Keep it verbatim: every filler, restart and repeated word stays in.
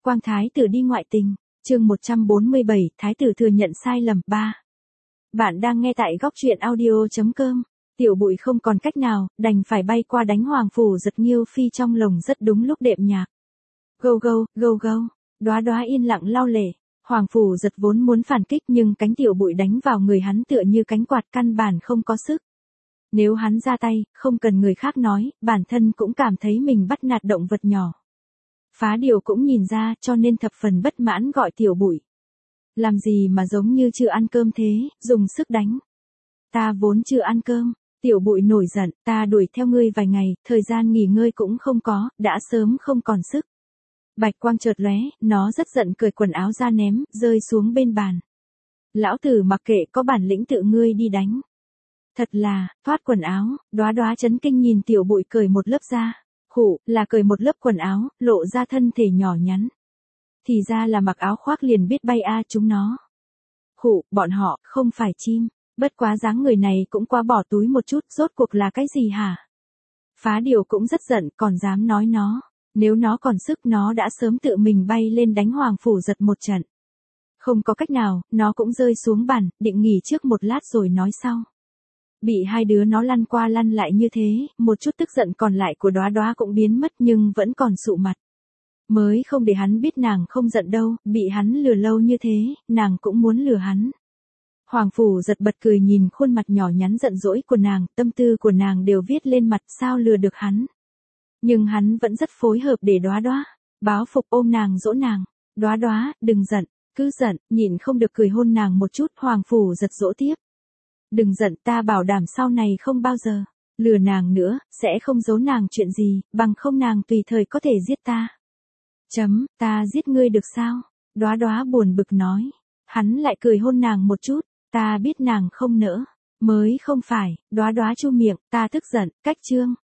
Quang thái tử đi ngoại tình, chương một trăm bốn mươi bảy, thái tử thừa nhận sai lầm ba. Bạn đang nghe tại góc truyện audio chấm com. Tiểu Bụi không còn cách nào, đành phải bay qua đánh Hoàng Phủ Giật Nghiêu Phi trong lồng rất đúng lúc đệm nhạc. Gâu gâu, gâu gâu, Đóa Đóa yên lặng lau lệ. Hoàng Phủ Giật vốn muốn phản kích nhưng cánh Tiểu Bụi đánh vào người hắn tựa như cánh quạt căn bản không có sức. Nếu hắn ra tay, không cần người khác nói, bản thân cũng cảm thấy mình bắt nạt động vật nhỏ. Phá Điều cũng nhìn ra cho nên thập phần bất mãn gọi Tiểu Bụi. Làm gì mà giống như chưa ăn cơm thế, dùng sức đánh. Ta vốn chưa ăn cơm. Tiểu Bụi nổi giận, ta đuổi theo ngươi vài ngày, thời gian nghỉ ngơi cũng không có, đã sớm không còn sức. Bạch quang chợt lóe, nó rất giận cởi quần áo ra ném, rơi xuống bên bàn. Lão tử mặc kệ, có bản lĩnh tự ngươi đi đánh. Thật là, thoát quần áo, Đóa Đóa chấn kinh nhìn Tiểu Bụi cởi một lớp ra. Khụ, là cởi một lớp quần áo, lộ ra thân thể nhỏ nhắn. Thì ra là mặc áo khoác liền biết bay a chúng nó. Khụ, bọn họ, không phải chim. Bất quá dáng người này cũng quá bỏ túi một chút, rốt cuộc là cái gì hả? Phá Điều cũng rất giận, còn dám nói nó. Nếu nó còn sức nó đã sớm tự mình bay lên đánh Hoàng Phủ Giật một trận. Không có cách nào, nó cũng rơi xuống bàn, định nghỉ trước một lát rồi nói sau. Bị hai đứa nó lăn qua lăn lại như thế, một chút tức giận còn lại của Đóa Đóa cũng biến mất nhưng vẫn còn sụ mặt. Mới không để hắn biết nàng không giận đâu, bị hắn lừa lâu như thế, nàng cũng muốn lừa hắn. Hoàng Phủ Giật bật cười nhìn khuôn mặt nhỏ nhắn giận dỗi của nàng, tâm tư của nàng đều viết lên mặt sao lừa được hắn. Nhưng hắn vẫn rất phối hợp để Đóa Đóa, báo phục ôm nàng dỗ nàng. Đóa Đóa, đừng giận, cứ giận, nhịn không được cười hôn nàng một chút. Hoàng Phủ Giật dỗ tiếp. Đừng giận, ta bảo đảm sau này không bao giờ lừa nàng nữa, sẽ không giấu nàng chuyện gì, bằng không nàng tùy thời có thể giết ta. Chấm, ta giết ngươi được sao? Đóa Đóa buồn bực nói. Hắn lại cười hôn nàng một chút, ta biết nàng không nỡ. Mới không phải, Đóa Đóa chu miệng, ta tức giận, cách chương.